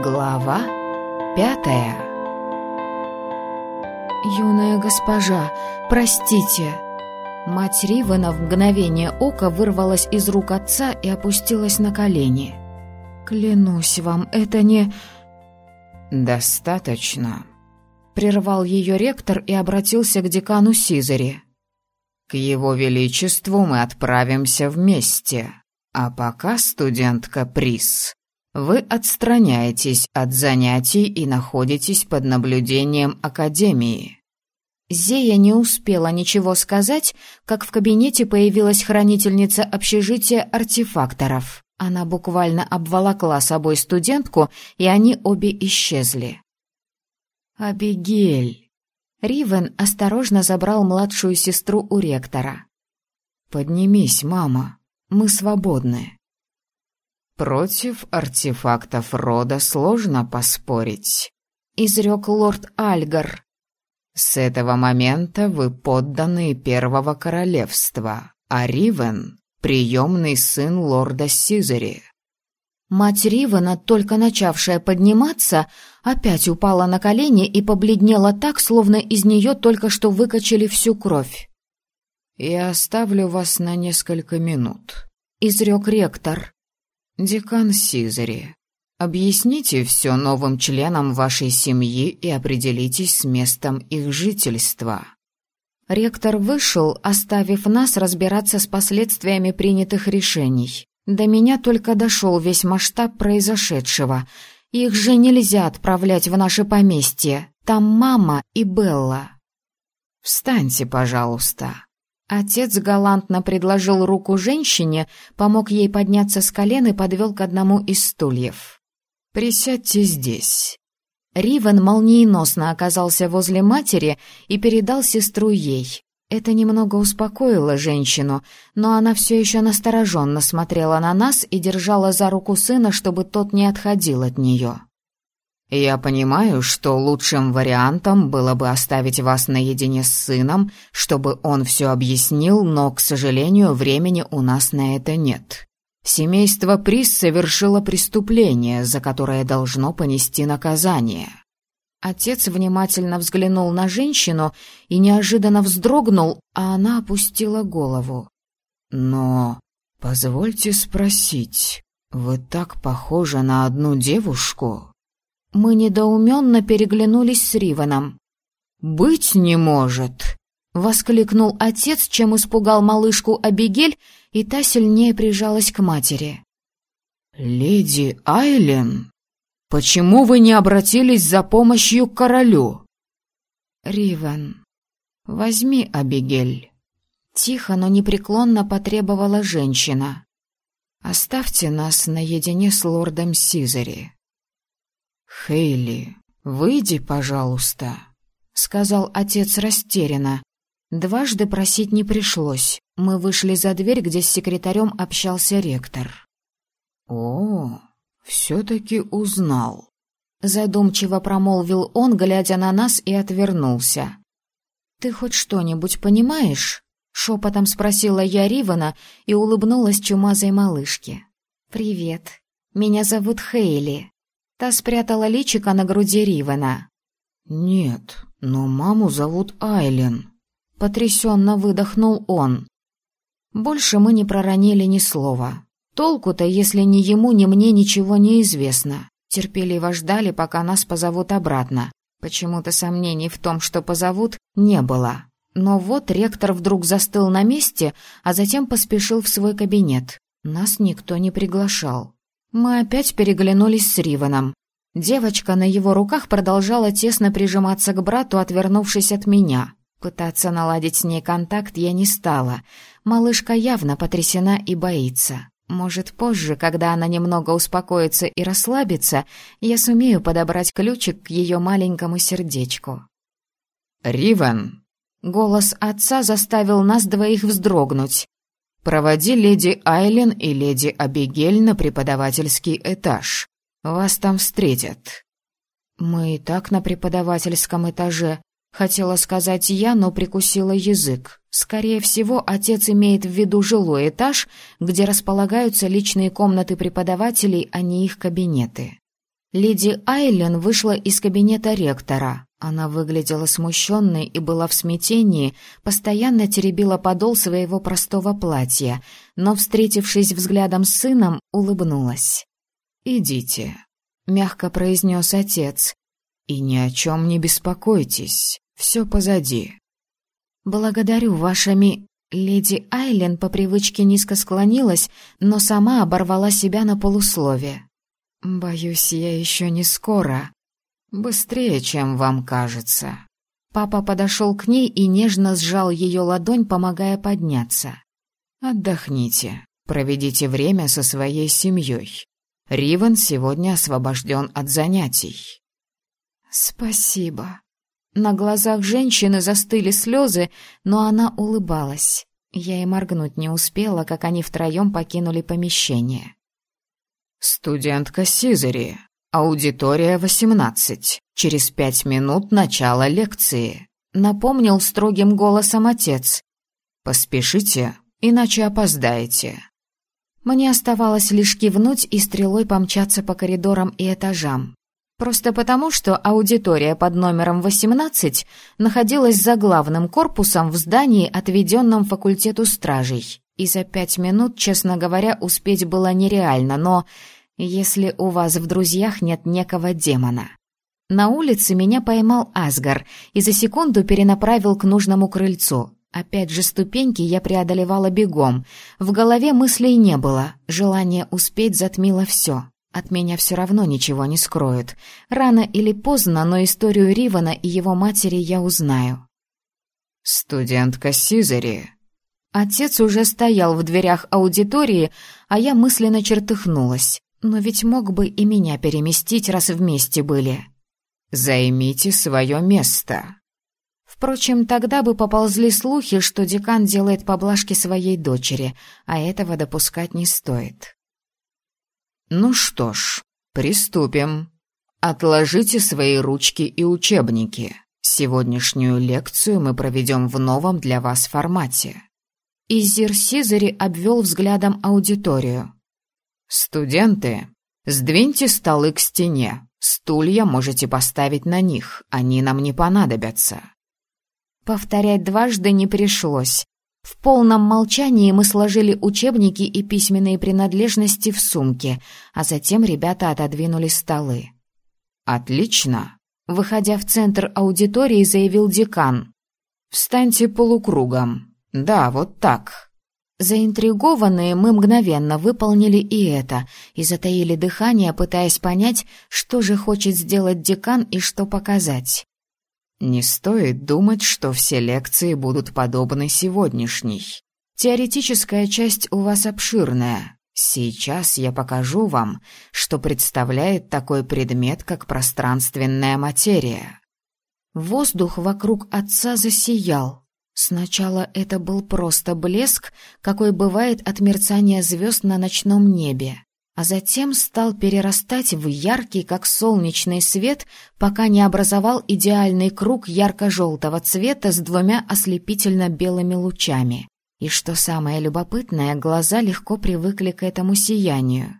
Глава 5. «Юная госпожа, простите!» Мать Ривена в мгновение ока вырвалась из рук отца и опустилась на колени. «Клянусь вам, это не...» «Достаточно», — прервал ее ректор и обратился к декану Сизари. «К его величеству мы отправимся вместе, а пока, студентка Прис, вы отстраняетесь от занятий и находитесь под наблюдением Академии». Зея не успела ничего сказать, как в кабинете появилась хранительница общежития артефакторов. Она буквально обволокла собой студентку, и они обе исчезли. «Абигель!» Ривен осторожно забрал младшую сестру у ректора. «Поднимись, мама, мы свободны». «Против артефактов рода сложно поспорить», — изрек лорд Альгар. «С этого момента вы подданные Первого Королевства, а Ривен — приемный сын лорда Сизари». Мать Ривена, только начавшая подниматься, опять упала на колени и побледнела так, словно из нее только что выкачали всю кровь. «Я оставлю вас на несколько минут», — изрек ректор. «Декан Сизари, объясните все новым членам вашей семьи и определитесь с местом их жительства». Ректор вышел, оставив нас разбираться с последствиями принятых решений. До меня только дошел весь масштаб произошедшего. Их же нельзя отправлять в наше поместье. Там мама и Белла. «Встаньте, пожалуйста». Отец галантно предложил руку женщине, помог ей подняться с колен и подвел к одному из стульев. «Присядьте здесь». Ривен молниеносно оказался возле матери и передал сестру ей. Это немного успокоило женщину, но она все еще настороженно смотрела на нас и держала за руку сына, чтобы тот не отходил от нее. «Я понимаю, что лучшим вариантом было бы оставить вас наедине с сыном, чтобы он все объяснил, но, к сожалению, времени у нас на это нет. Семейство Прис совершило преступление, за которое должно понести наказание». Отец внимательно взглянул на женщину и неожиданно вздрогнул, а она опустила голову. «Но, позвольте спросить, вы так похожи на одну девушку?» Мы недоуменно переглянулись с Ривеном. «Быть не может!» — воскликнул отец, чем испугал малышку Абигель, и та сильнее прижалась к матери. «Леди Айлен, почему вы не обратились за помощью к королю?» «Ривен, возьми Абигель», — тихо, но непреклонно потребовала женщина. «Оставьте нас наедине с лордом Сизари». «Хейли, выйди, пожалуйста», — сказал отец растерянно. Дважды просить не пришлось. Мы вышли за дверь, где с секретарем общался ректор. «О, все-таки узнал», — задумчиво промолвил он, глядя на нас, и отвернулся. «Ты хоть что-нибудь понимаешь?» — шепотом спросила я Ривена и улыбнулась чумазой малышке. «Привет, меня зовут Хейли». Та спрятала личико на груди Ривена. «Нет, но маму зовут Айлен», — потрясенно выдохнул он. Больше мы не проронили ни слова. Толку-то, если ни ему, ни мне ничего не известно. Терпеливо ждали, пока нас позовут обратно. Почему-то сомнений в том, что позовут, не было. Но вот ректор вдруг застыл на месте, а затем поспешил в свой кабинет. Нас никто не приглашал. Мы опять переглянулись с Ривеном. Девочка на его руках продолжала тесно прижиматься к брату, отвернувшись от меня. Пытаться наладить с ней контакт я не стала. Малышка явно потрясена и боится. Может, позже, когда она немного успокоится и расслабится, я сумею подобрать ключик к ее маленькому сердечку. «Ривен!» Голос отца заставил нас двоих вздрогнуть. «Проводи леди Айлен и леди Абигель на преподавательский этаж. Вас там встретят». «Мы и так на преподавательском этаже», — хотела сказать я, но прикусила язык. Скорее всего, отец имеет в виду жилой этаж, где располагаются личные комнаты преподавателей, а не их кабинеты. Леди Айлен вышла из кабинета ректора. Она выглядела смущенной и была в смятении, постоянно теребила подол своего простого платья, но, встретившись взглядом с сыном, улыбнулась. «Идите», — мягко произнес отец. «И ни о чем не беспокойтесь, все позади». «Благодарю, вашими...» Леди Айлен по привычке низко склонилась, но сама оборвала себя на полуслове. «Боюсь, я еще не скоро. Быстрее, чем вам кажется». Папа подошел к ней и нежно сжал ее ладонь, помогая подняться. «Отдохните, проведите время со своей семьей. Ривен сегодня освобожден от занятий». «Спасибо». На глазах женщины застыли слезы, но она улыбалась. Я и моргнуть не успела, как они втроем покинули помещение. «Студентка Сизери, аудитория 18. Через 5 минут начало лекции», — напомнил строгим голосом отец. «Поспешите, иначе опоздаете». Мне оставалось лишь кивнуть и стрелой помчаться по коридорам и этажам. Просто потому, что аудитория под номером 18 находилась за главным корпусом в здании, отведенном факультету стражей. И за 5 минут, честно говоря, успеть было нереально, но если у вас в друзьях нет некого демона. На улице меня поймал Асгар и за секунду перенаправил к нужному крыльцу. Опять же ступеньки я преодолевала бегом. В голове мыслей не было, желание успеть затмило все. От меня все равно ничего не скроют. Рано или поздно, но историю Ривена и его матери я узнаю. «Студентка Сизери». Отец уже стоял в дверях аудитории, а я мысленно чертыхнулась. Но ведь мог бы и меня переместить, раз вместе были. «Займите свое место». Впрочем, тогда бы поползли слухи, что декан делает поблажки своей дочери, а этого допускать не стоит. «Ну что ж, приступим. Отложите свои ручки и учебники. Сегодняшнюю лекцию мы проведем в новом для вас формате». Изир Сизери обвел взглядом аудиторию. «Студенты, сдвиньте столы к стене. Стулья можете поставить на них, они нам не понадобятся». Повторять дважды не пришлось. В полном молчании мы сложили учебники и письменные принадлежности в сумке, а затем ребята отодвинули столы. «Отлично!» — выходя в центр аудитории, заявил декан. «Встаньте полукругом. Да, вот так». Заинтригованные, мы мгновенно выполнили и это, и затаили дыхание, пытаясь понять, что же хочет сделать декан и что показать. Не стоит думать, что все лекции будут подобны сегодняшней. Теоретическая часть у вас обширная. Сейчас я покажу вам, что представляет такой предмет, как пространственная материя. Воздух вокруг отца засиял. Сначала это был просто блеск, какой бывает от мерцания звезд на ночном небе, а затем стал перерастать в яркий, как солнечный свет, пока не образовал идеальный круг ярко-желтого цвета с 2 ослепительно-белыми лучами. И что самое любопытное, глаза легко привыкли к этому сиянию.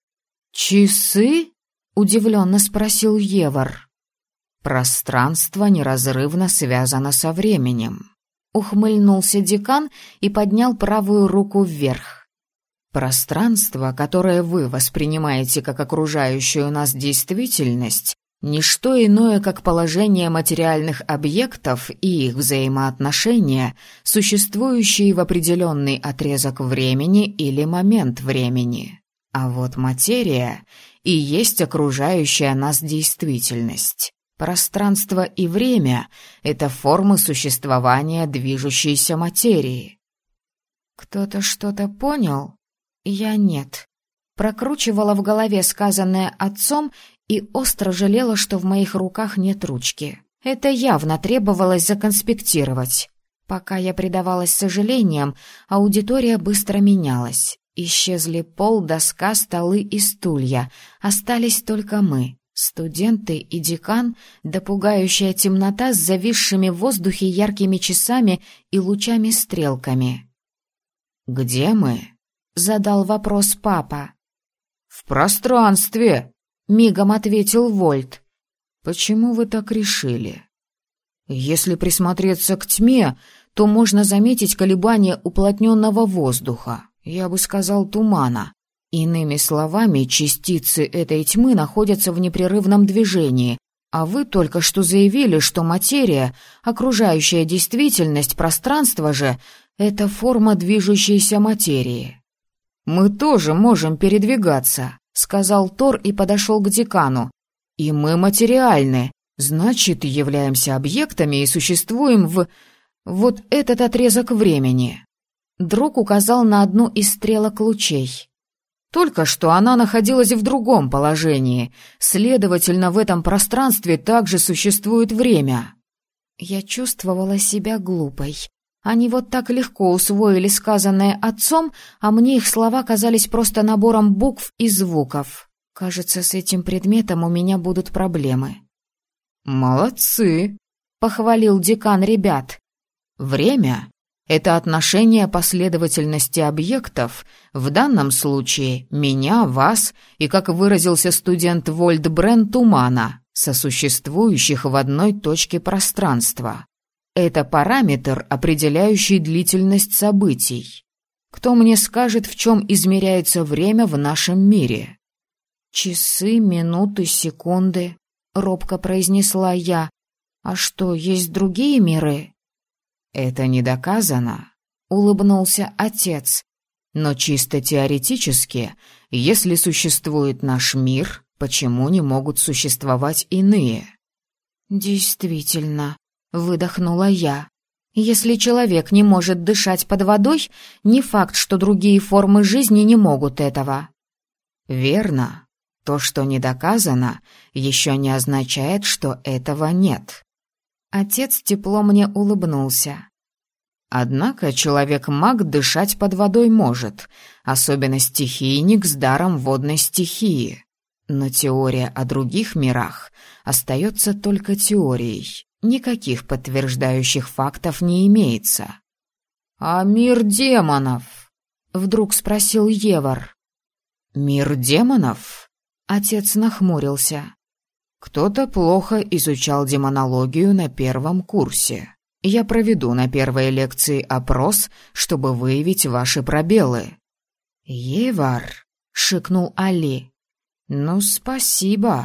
«Часы?» — удивленно спросил Евар. «Пространство неразрывно связано со временем», — ухмыльнулся декан и поднял правую руку вверх. Пространство, которое вы воспринимаете как окружающую нас действительность, не что иное, как положение материальных объектов и их взаимоотношения, существующие в определенный отрезок времени или момент времени. А вот материя и есть окружающая нас действительность. Пространство и время — это формы существования движущейся материи. Кто-то что-то понял? Я нет. Прокручивала в голове сказанное отцом и остро жалела, что в моих руках нет ручки. Это явно требовалось законспектировать. Пока я предавалась сожалениям, аудитория быстро менялась. Исчезли пол, доска, столы и стулья. Остались только мы, студенты и декан, да пугающая темнота с зависшими в воздухе яркими часами и лучами-стрелками. «Где мы?» — задал вопрос папа. «В пространстве», — мигом ответил Вольт. «Почему вы так решили?» «Если присмотреться к тьме, то можно заметить колебания уплотненного воздуха, я бы сказал, тумана. Иными словами, частицы этой тьмы находятся в непрерывном движении, а вы только что заявили, что материя, окружающая действительность, пространство же — это форма движущейся материи». «Мы тоже можем передвигаться», — сказал Тор и подошел к декану. «И мы материальны, значит, являемся объектами и существуем в... вот этот отрезок времени». Друг указал на одну из стрелок лучей. «Только что она находилась в другом положении, следовательно, в этом пространстве также существует время». Я чувствовала себя глупой. Они вот так легко усвоили сказанное отцом, а мне их слова казались просто набором букв и звуков. Кажется, с этим предметом у меня будут проблемы. «Молодцы», — похвалил декан ребят. «Время — это отношение последовательности объектов, в данном случае меня, вас и, как выразился студент Вольт Брен, тумана, сосуществующих в одной точке пространства. Это параметр, определяющий длительность событий. Кто мне скажет, в чем измеряется время в нашем мире?» «Часы, минуты, секунды», — робко произнесла я. «А что, есть другие миры?» «Это не доказано», — улыбнулся отец. «Но чисто теоретически, если существует наш мир, почему не могут существовать иные?» «Действительно», — выдохнула я. «Если человек не может дышать под водой, не факт, что другие формы жизни не могут этого». «Верно. То, что не доказано, еще не означает, что этого нет». Отец тепло мне улыбнулся. «Однако человек-маг дышать под водой может, особенно стихийник с даром водной стихии. Но теория о других мирах остается только теорией, никаких подтверждающих фактов не имеется». «А мир демонов?» — вдруг спросил Евар. «Мир демонов?» — отец нахмурился. «Кто-то плохо изучал демонологию на первом курсе. Я проведу на первой лекции опрос, чтобы выявить ваши пробелы». «Евар», — шикнул Али. «Ну, спасибо».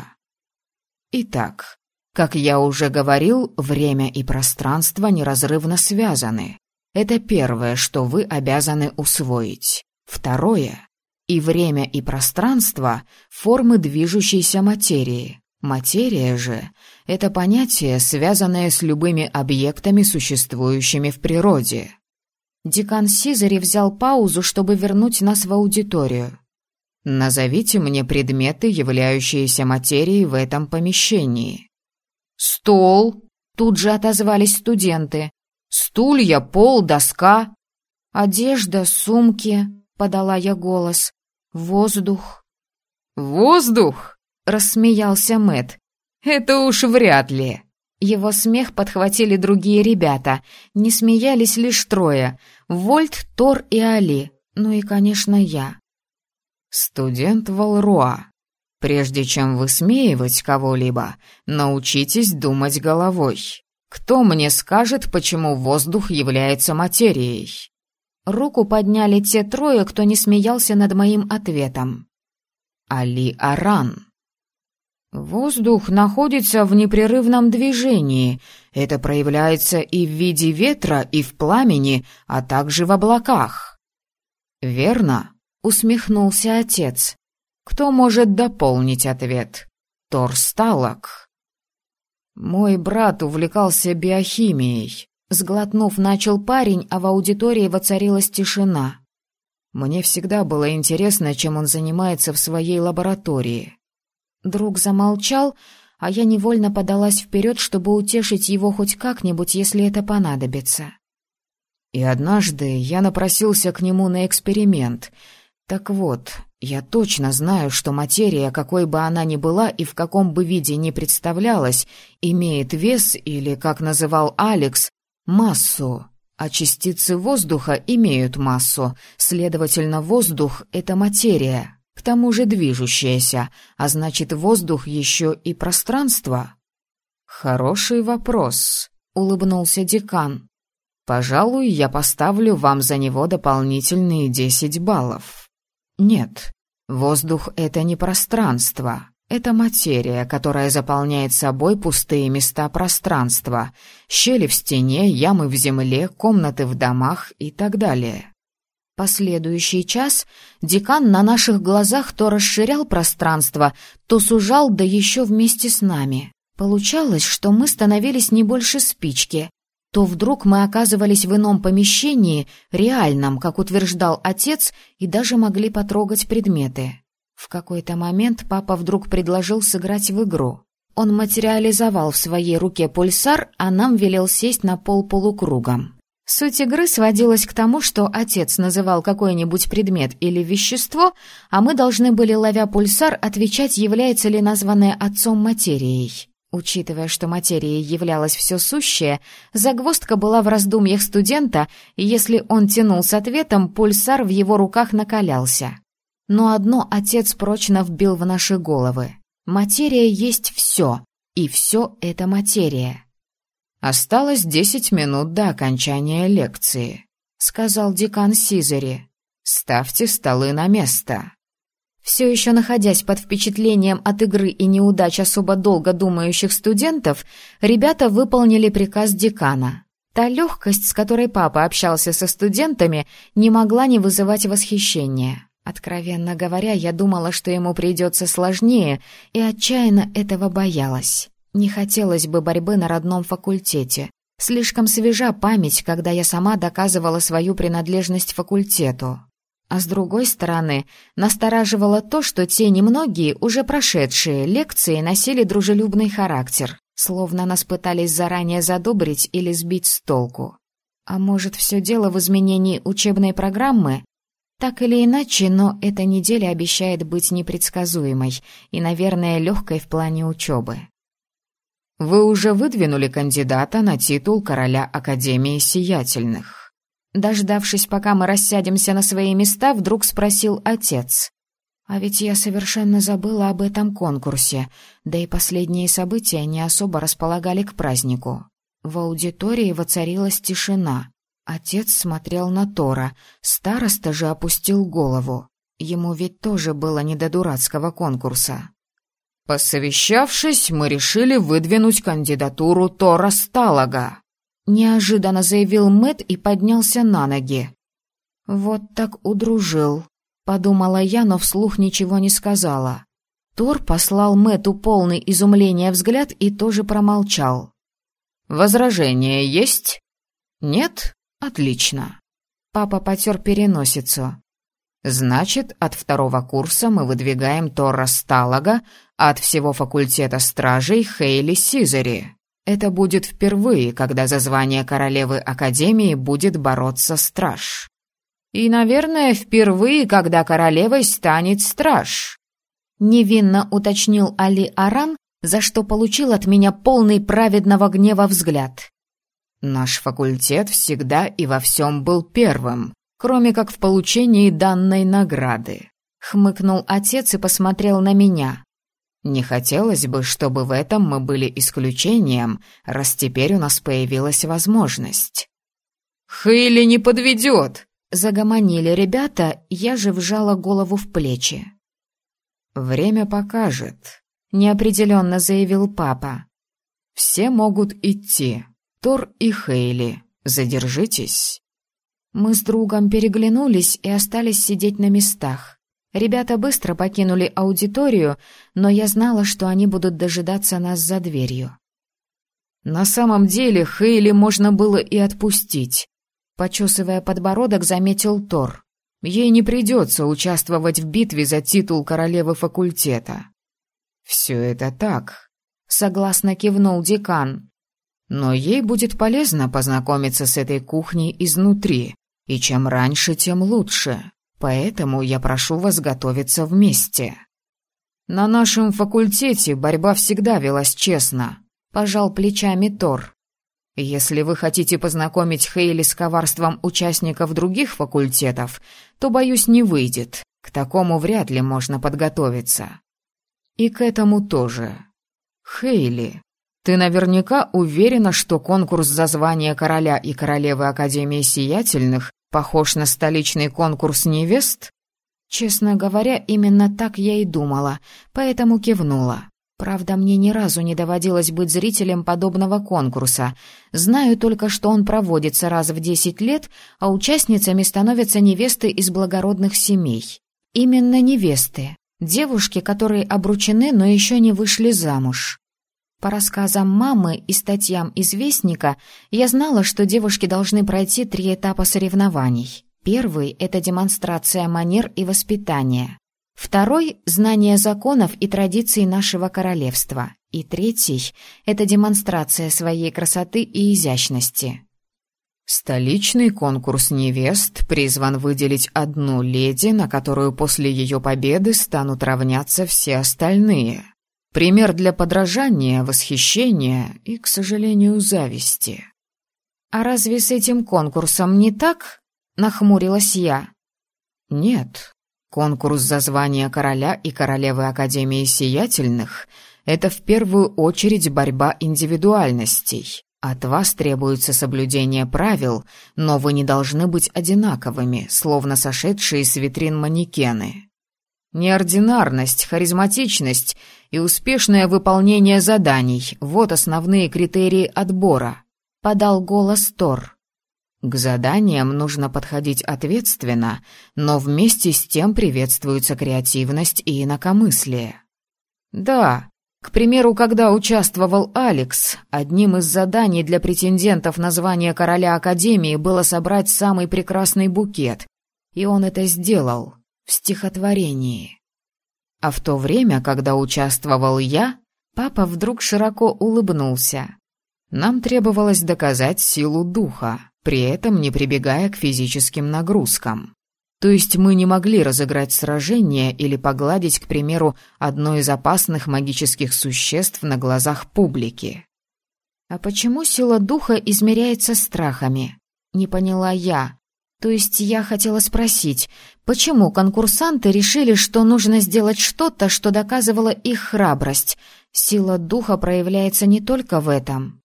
Итак, как я уже говорил, время и пространство неразрывно связаны. Это первое, что вы обязаны усвоить. Второе. И время, и пространство — формы движущейся материи. Материя же — это понятие, связанное с любыми объектами, существующими в природе. Декан Сизари взял паузу, чтобы вернуть нас в аудиторию. «Назовите мне предметы, являющиеся материей в этом помещении». «Стол», — тут же отозвались студенты. «Стулья, пол, доска». «Одежда, сумки», — подала я голос. «Воздух». «Воздух?» — рассмеялся Мэтт. «Это уж вряд ли». Его смех подхватили другие ребята. Не смеялись лишь трое — Вольт, Тор и Али. Ну и, конечно, я. «Студент Валруа, прежде чем высмеивать кого-либо, научитесь думать головой. Кто мне скажет, почему воздух является материей?» Руку подняли те трое, кто не смеялся над моим ответом. Али Аран. «Воздух находится в непрерывном движении. Это проявляется и в виде ветра, и в пламени, а также в облаках». «Верно?» — усмехнулся отец. «Кто может дополнить ответ?» «Тор Сталок». «Мой брат увлекался биохимией». Сглотнув, начал парень, а в аудитории воцарилась тишина. «Мне всегда было интересно, чем он занимается в своей лаборатории». Друг замолчал, а я невольно подалась вперед, чтобы утешить его хоть как-нибудь, если это понадобится. И однажды я напросился к нему на эксперимент. Так вот, я точно знаю, что материя, какой бы она ни была и в каком бы виде ни представлялась, имеет вес, или, как называл Алекс, массу, а частицы воздуха имеют массу, следовательно, воздух — это материя. К тому же движущаяся, а значит, воздух еще и пространство? Хороший вопрос, улыбнулся декан. Пожалуй, я поставлю вам за него дополнительные 10 баллов. Нет, воздух — это не пространство. Это материя, которая заполняет собой пустые места пространства, щели в стене, ямы в земле, комнаты в домах и так далее. Последующий час декан на наших глазах то расширял пространство, то сужал, да еще вместе с нами. Получалось, что мы становились не больше спички. То вдруг мы оказывались в ином помещении, реальном, как утверждал отец, и даже могли потрогать предметы. В какой-то момент папа вдруг предложил сыграть в игру. Он материализовал в своей руке пульсар, а нам велел сесть на пол полукругом. Суть игры сводилась к тому, что отец называл какой-нибудь предмет или вещество, а мы должны были, ловя пульсар, отвечать, является ли названное отцом материей. Учитывая, что материей являлось все сущее, загвоздка была в раздумьях студента, и если он тянул с ответом, пульсар в его руках накалялся. Но одно отец прочно вбил в наши головы. Материя есть все, и все это материя. «Осталось 10 минут до окончания лекции», — сказал декан Сизери. «Ставьте столы на место». Все еще находясь под впечатлением от игры и неудач особо долго думающих студентов, ребята выполнили приказ декана. Та легкость, с которой папа общался со студентами, не могла не вызывать восхищения. Откровенно говоря, я думала, что ему придется сложнее, и отчаянно этого боялась. Не хотелось бы борьбы на родном факультете. Слишком свежа память, когда я сама доказывала свою принадлежность факультету. А с другой стороны, настораживало то, что те немногие, уже прошедшие лекции, носили дружелюбный характер, словно нас пытались заранее задобрить или сбить с толку. А может, все дело в изменении учебной программы? Так или иначе, но эта неделя обещает быть непредсказуемой и, наверное, легкой в плане учебы. Вы уже выдвинули кандидата на титул короля Академии Сиятельных. Дождавшись, пока мы рассядемся на свои места, вдруг спросил отец. А ведь я совершенно забыла об этом конкурсе, да и последние события не особо располагали к празднику. В аудитории воцарилась тишина. Отец смотрел на Тора, староста же опустил голову. Ему ведь тоже было не до дурацкого конкурса. «Посовещавшись, мы решили выдвинуть кандидатуру Тора Сталага», — неожиданно заявил Мэтт и поднялся на ноги. «Вот так удружил», — подумала я, но вслух ничего не сказала. Тор послал Мэтту полный изумления взгляд и тоже промолчал. «Возражения есть? Нет? Отлично». Папа потер переносицу. «Значит, от 2-го курса мы выдвигаем Тора Сталага, а от всего факультета стражей Хейли Сизери. Это будет впервые, когда за звание королевы Академии будет бороться страж. И, наверное, впервые, когда королевой станет страж», — невинно уточнил Али Аран, за что получил от меня полный праведного гнева взгляд. «Наш факультет всегда и во всем был первым, кроме как в получении данной награды», — хмыкнул отец и посмотрел на меня. «Не хотелось бы, чтобы в этом мы были исключением, раз теперь у нас появилась возможность». «Хейли не подведет!» — загомонили ребята, я же вжала голову в плечи. «Время покажет», — неопределенно заявил папа. «Все могут идти. Тор и Хейли, задержитесь». Мы с другом переглянулись и остались сидеть на местах. Ребята быстро покинули аудиторию, но я знала, что они будут дожидаться нас за дверью. «На самом деле Хейли можно было и отпустить», — почесывая подбородок, заметил Тор. «Ей не придется участвовать в битве за титул королевы факультета». «Все это так», — согласно кивнул декан. «Но ей будет полезно познакомиться с этой кухней изнутри, и чем раньше, тем лучше. Поэтому я прошу вас готовиться вместе». «На нашем факультете борьба всегда велась честно», — пожал плечами Тор. «Если вы хотите познакомить Хейли с коварством участников других факультетов, то, боюсь, не выйдет. К такому вряд ли можно подготовиться. И к этому тоже. Хейли, ты наверняка уверена, что конкурс за звание короля и королевы Академии Сиятельных похож на столичный конкурс невест? Честно говоря, именно так я и думала, поэтому кивнула. Правда, мне ни разу не доводилось быть зрителем подобного конкурса. Знаю только, что он проводится раз в 10 лет, а участницами становятся невесты из благородных семей. Именно невесты. Девушки, которые обручены, но еще не вышли замуж. По рассказам мамы и статьям «Известника» я знала, что девушки должны пройти 3 этапа соревнований. Первый – это демонстрация манер и воспитания. Второй – знание законов и традиций нашего королевства. И третий – это демонстрация своей красоты и изящности. Столичный конкурс невест призван выделить одну леди, на которую после ее победы станут равняться все остальные. Пример для подражания, восхищения и, к сожалению, зависти. «А разве с этим конкурсом не так?» — нахмурилась я. «Нет. Конкурс за звание короля и королевы Академии Сиятельных — это в первую очередь борьба индивидуальностей. От вас требуется соблюдение правил, но вы не должны быть одинаковыми, словно сошедшие с витрин манекены. Неординарность, харизматичность и успешное выполнение заданий — вот основные критерии отбора», — подал голос Тор. К заданиям нужно подходить ответственно, но вместе с тем приветствуются креативность и инакомыслие. Да, к примеру, когда участвовал Алекс, одним из заданий для претендентов на звание короля Академии было собрать самый прекрасный букет, и он это сделал в стихотворении. А в то время, когда участвовал я, папа вдруг широко улыбнулся. Нам требовалось доказать силу духа, при этом не прибегая к физическим нагрузкам. То есть мы не могли разыграть сражение или погладить, к примеру, одно из опасных магических существ на глазах публики. «А почему сила духа измеряется страхами?» Не поняла я. То есть я хотела спросить, почему конкурсанты решили, что нужно сделать что-то, что доказывало их храбрость? Сила духа проявляется не только в этом.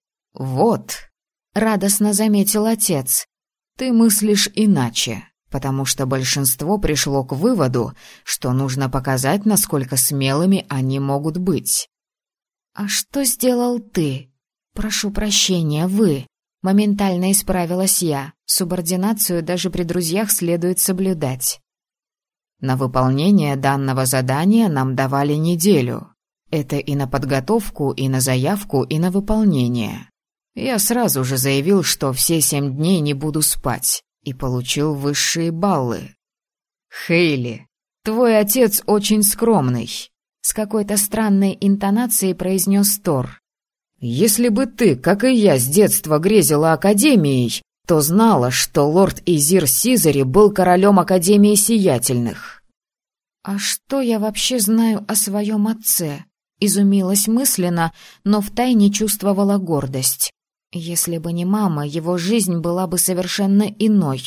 «Вот», — радостно заметил отец, — «ты мыслишь иначе, потому что большинство пришло к выводу, что нужно показать, насколько смелыми они могут быть». «А что сделал ты? Прошу прощения, вы?» Моментально исправилась я. Субординацию даже при друзьях следует соблюдать. На выполнение данного задания нам давали неделю. Это и на подготовку, и на заявку, и на выполнение. Я сразу же заявил, что все 7 дней не буду спать, и получил высшие баллы. «Хейли, твой отец очень скромный», — с какой-то странной интонацией произнес Тор. «Если бы ты, как и я, с детства грезила Академией, то знала, что лорд Изир Сизари был королем Академии Сиятельных». «А что я вообще знаю о своем отце?» Изумилась мысленно, но втайне чувствовала гордость. Если бы не мама, его жизнь была бы совершенно иной.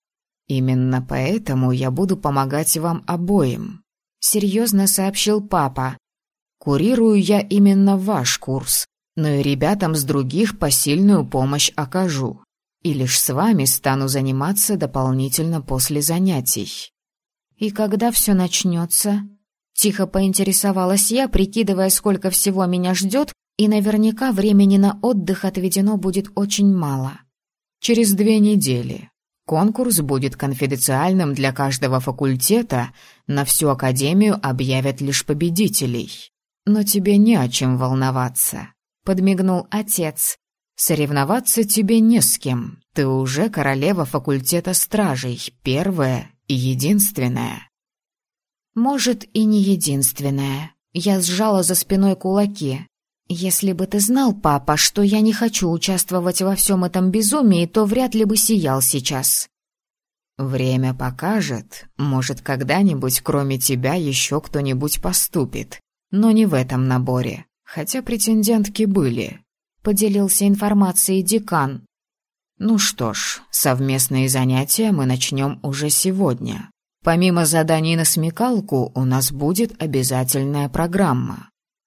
«Именно поэтому я буду помогать вам обоим», — серьезно сообщил папа. «Курирую я именно ваш курс, но и ребятам с других посильную помощь окажу. И лишь с вами стану заниматься дополнительно после занятий». «И когда все начнется?» Тихо поинтересовалась я, прикидывая, сколько всего меня ждет, и наверняка времени на отдых отведено будет очень мало. «Через 2 недели. Конкурс будет конфиденциальным для каждого факультета, на всю Академию объявят лишь победителей. Но тебе не о чем волноваться», — подмигнул отец. «Соревноваться тебе не с кем, ты уже королева факультета стражей, первая и единственная». «Может, и не единственная». Я сжала за спиной кулаки. «Если бы ты знал, папа, что я не хочу участвовать во всем этом безумии, то вряд ли бы сиял сейчас». «Время покажет. Может, когда-нибудь кроме тебя еще кто-нибудь поступит. Но не в этом наборе. Хотя претендентки были», — поделился информацией декан. «Ну что ж, совместные занятия мы начнем уже сегодня. Помимо заданий на смекалку, у нас будет обязательная программа».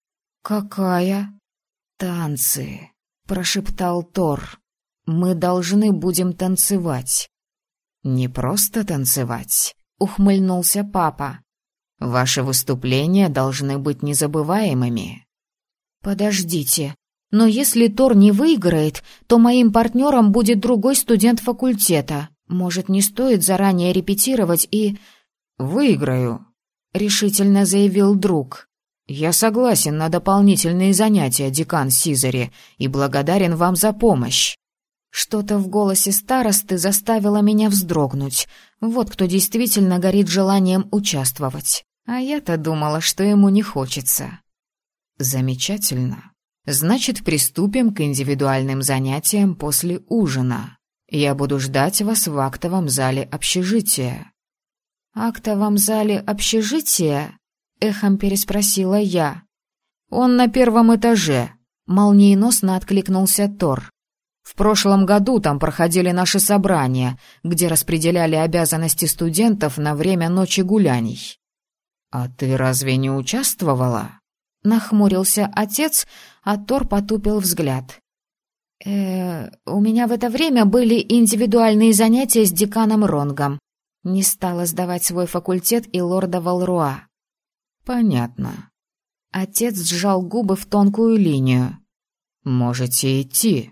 «Какая?» «Танцы», — прошептал Тор. «Мы должны будем танцевать». «Не просто танцевать», — ухмыльнулся папа. «Ваши выступления должны быть незабываемыми». «Подождите, но если Тор не выиграет, то моим партнером будет другой студент факультета. Может, не стоит заранее репетировать и...» «Выиграю», — решительно заявил друг. «Я согласен на дополнительные занятия, декан Сизари, и благодарен вам за помощь». Что-то в голосе старосты заставило меня вздрогнуть. Вот кто действительно горит желанием участвовать. А я-то думала, что ему не хочется. «Замечательно. Значит, приступим к индивидуальным занятиям после ужина. Я буду ждать вас в актовом зале общежития». «Актовом зале общежития?» — эхом переспросила я. «Он на 1-м этаже», — молниеносно откликнулся Тор. «В прошлом году там проходили наши собрания, где распределяли обязанности студентов на время ночи гуляний». «А ты разве не участвовала?» — нахмурился отец, а Тор потупил взгляд. У меня в это время были индивидуальные занятия с деканом Ронгом. Не стала сдавать свой факультет и лорда Валруа». «Понятно». Отец сжал губы в тонкую линию. «Можете идти».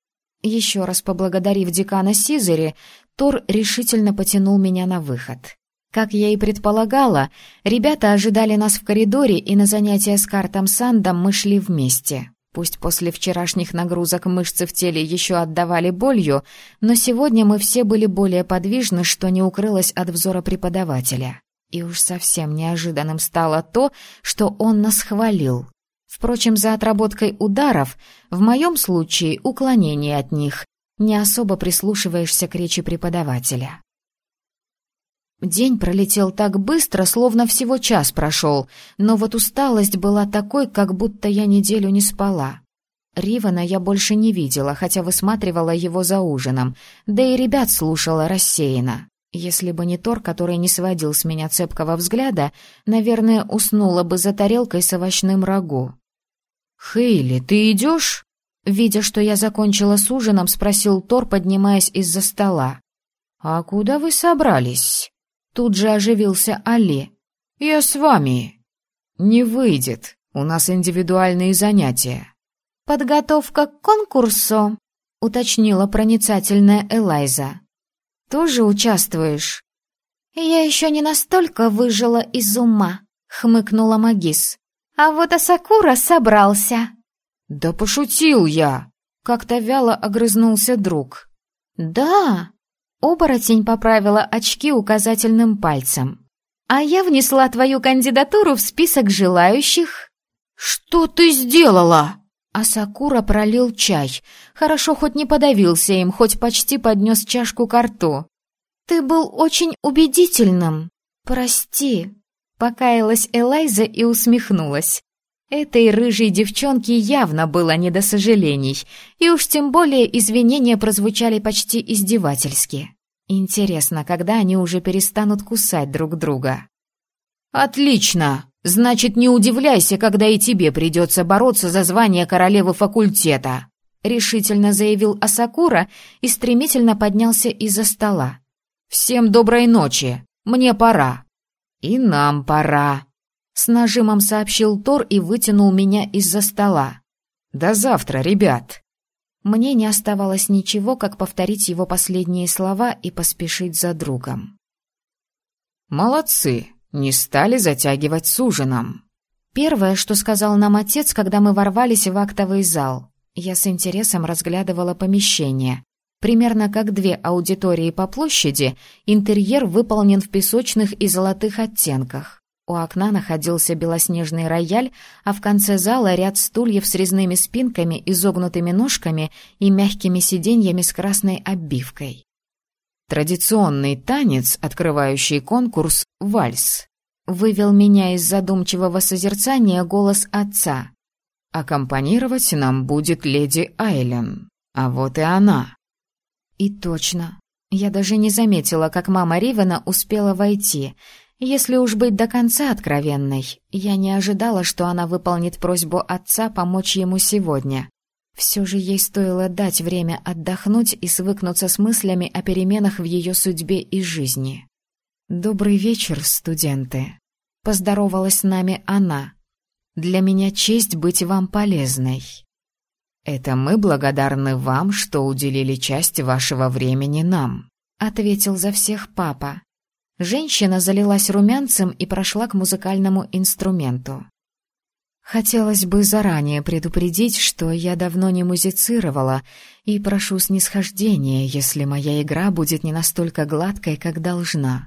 Еще раз поблагодарив декана Сизари, Тор решительно потянул меня на выход. Как я и предполагала, ребята ожидали нас в коридоре, и на занятия с Картом Сандом мы шли вместе. Пусть после вчерашних нагрузок мышцы в теле еще отдавали болью, но сегодня мы все были более подвижны, что не укрылось от взора преподавателя. И уж совсем неожиданным стало то, что он нас хвалил. Впрочем, за отработкой ударов, в моем случае уклонение от них, не особо прислушиваешься к речи преподавателя. День пролетел так быстро, словно всего час прошел, но вот усталость была такой, как будто я неделю не спала. Ривана я больше не видела, хотя высматривала его за ужином, да и ребят слушала рассеянно. Если бы не Тор, который не сводил с меня цепкого взгляда, наверное, уснула бы за тарелкой с овощным рагу. «Хейли, ты идешь?» Видя, что я закончила с ужином, спросил Тор, поднимаясь из-за стола. «А куда вы собрались?» Тут же оживился Али. «Я с вами». «Не выйдет, у нас индивидуальные занятия». «Подготовка к конкурсу», — уточнила проницательная Элайза. «Тоже участвуешь?» «Я еще не настолько выжила из ума», — хмыкнула Магис. «А вот Асакура собрался». «Да пошутил я!» — как-то вяло огрызнулся друг. «Да!» — оборотень поправила очки указательным пальцем. «А я внесла твою кандидатуру в список желающих». «Что ты сделала?» Асакура пролил чай. Хорошо, хоть не подавился им, хоть почти поднес чашку ко рту. «Ты был очень убедительным. Прости», — покаялась Элайза и усмехнулась. Этой рыжей девчонке явно было не до сожалений, и уж тем более извинения прозвучали почти издевательски. Интересно, когда они уже перестанут кусать друг друга? «Отлично! Значит, не удивляйся, когда и тебе придется бороться за звание королевы факультета», — решительно заявил Асакура и стремительно поднялся из-за стола. «Всем доброй ночи! Мне пора!» «И нам пора!» — с нажимом сообщил Тор и вытянул меня из-за стола. «До завтра, ребят!» Мне не оставалось ничего, как повторить его последние слова и поспешить за другом. «Молодцы! Не стали затягивать с ужином!» Первое, что сказал нам отец, когда мы ворвались в актовый зал. Я с интересом разглядывала помещение. Примерно как 2 аудитории по площади, интерьер выполнен в песочных и золотых оттенках. У окна находился белоснежный рояль, а в конце зала ряд стульев с резными спинками, изогнутыми ножками и мягкими сиденьями с красной обивкой. Традиционный танец, открывающий конкурс «Вальс», вывел меня из задумчивого созерцания голос отца. «Аккомпанировать нам будет леди Айлен, а вот и она». И точно, Я даже не заметила, как мама Ривена успела войти. Если уж быть до конца откровенной, я не ожидала, что она выполнит просьбу отца помочь ему сегодня. Все же ей стоило дать время отдохнуть и свыкнуться с мыслями о переменах в ее судьбе и жизни. «Добрый вечер, студенты», — поздоровалась с нами она. «Для меня честь быть вам полезной». «Это мы благодарны вам, что уделили часть вашего времени нам», — ответил за всех папа. Женщина залилась румянцем и прошла к музыкальному инструменту. «Хотелось бы заранее предупредить, что я давно не музицировала, и прошу снисхождения, если моя игра будет не настолько гладкой, как должна».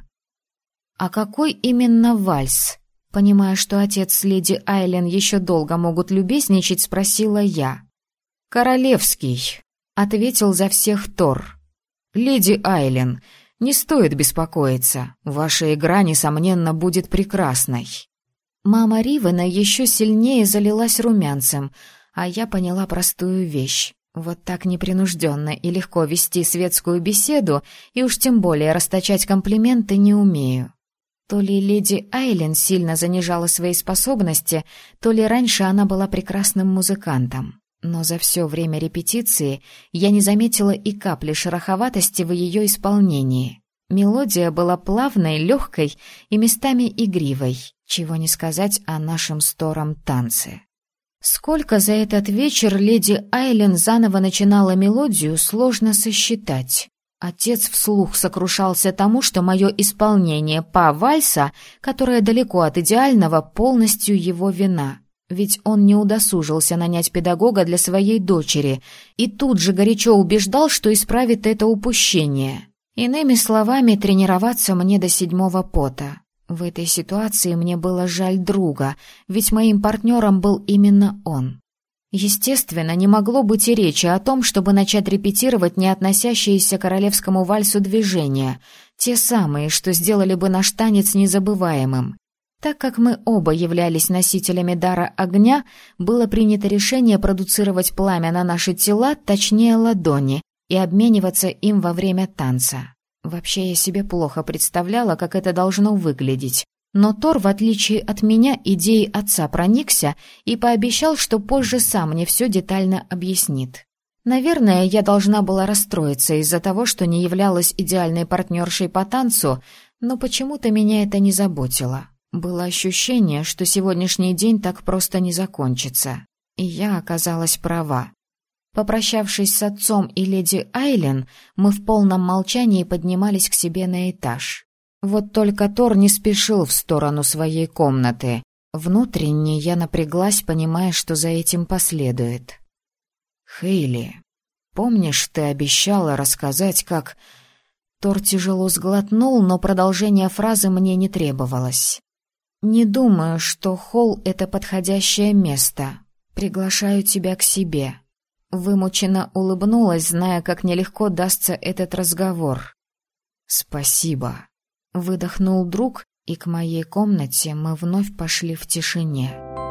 «А какой именно вальс?» Понимая, что отец с леди Айлен еще долго могут любезничать, спросила я. «Королевский», — ответил за всех Тор. «Леди Айлен, не стоит беспокоиться, ваша игра, несомненно, будет прекрасной». Мама Ривена еще сильнее залилась румянцем, а я поняла простую вещь. Вот так непринужденно и легко вести светскую беседу, и уж тем более расточать комплименты не умею. То ли леди Айлен сильно занижала свои способности, то ли раньше она была прекрасным музыкантом. Но за все время репетиции я не заметила и капли шероховатости в ее исполнении. Мелодия была плавной, легкой и местами игривой, чего не сказать о нашем с Тором танце. Сколько за этот вечер леди Айлен заново начинала мелодию, сложно сосчитать. Отец вслух сокрушался тому, что мое исполнение па-вальса, которое далеко от идеального, полностью его вина. Ведь он не удосужился нанять педагога для своей дочери и тут же горячо убеждал, что исправит это упущение. Иными словами, тренироваться мне до 7-го пота. В этой ситуации мне было жаль друга, ведь моим партнером был именно он. Естественно, не могло быть и речи о том, чтобы начать репетировать не относящиеся к королевскому вальсу движения, те самые, что сделали бы наш танец незабываемым. Так как мы оба являлись носителями дара огня, было принято решение продуцировать пламя на наши тела, точнее ладони, и обмениваться им во время танца. Вообще я себе плохо представляла, как это должно выглядеть. Но Тор, в отличие от меня, идеей отца проникся и пообещал, что позже сам мне все детально объяснит. Наверное, я должна была расстроиться из-за того, что не являлась идеальной партнершей по танцу, но почему-то меня это не заботило. Было ощущение, что сегодняшний день так просто не закончится. И я оказалась права. Попрощавшись с отцом и леди Айлен, мы в полном молчании поднимались к себе на этаж. Вот только Тор не спешил в сторону своей комнаты. Внутренне я напряглась, понимая, что за этим последует. «Хейли, помнишь, ты обещала рассказать, как...» Тор тяжело сглотнул, но продолжение фразы мне не требовалось. «Не думаю, что холл — это подходящее место. Приглашаю тебя к себе». Вымученно улыбнулась, зная, как нелегко дастся этот разговор. «Спасибо», — выдохнул друг, и к моей комнате мы вновь пошли в тишине.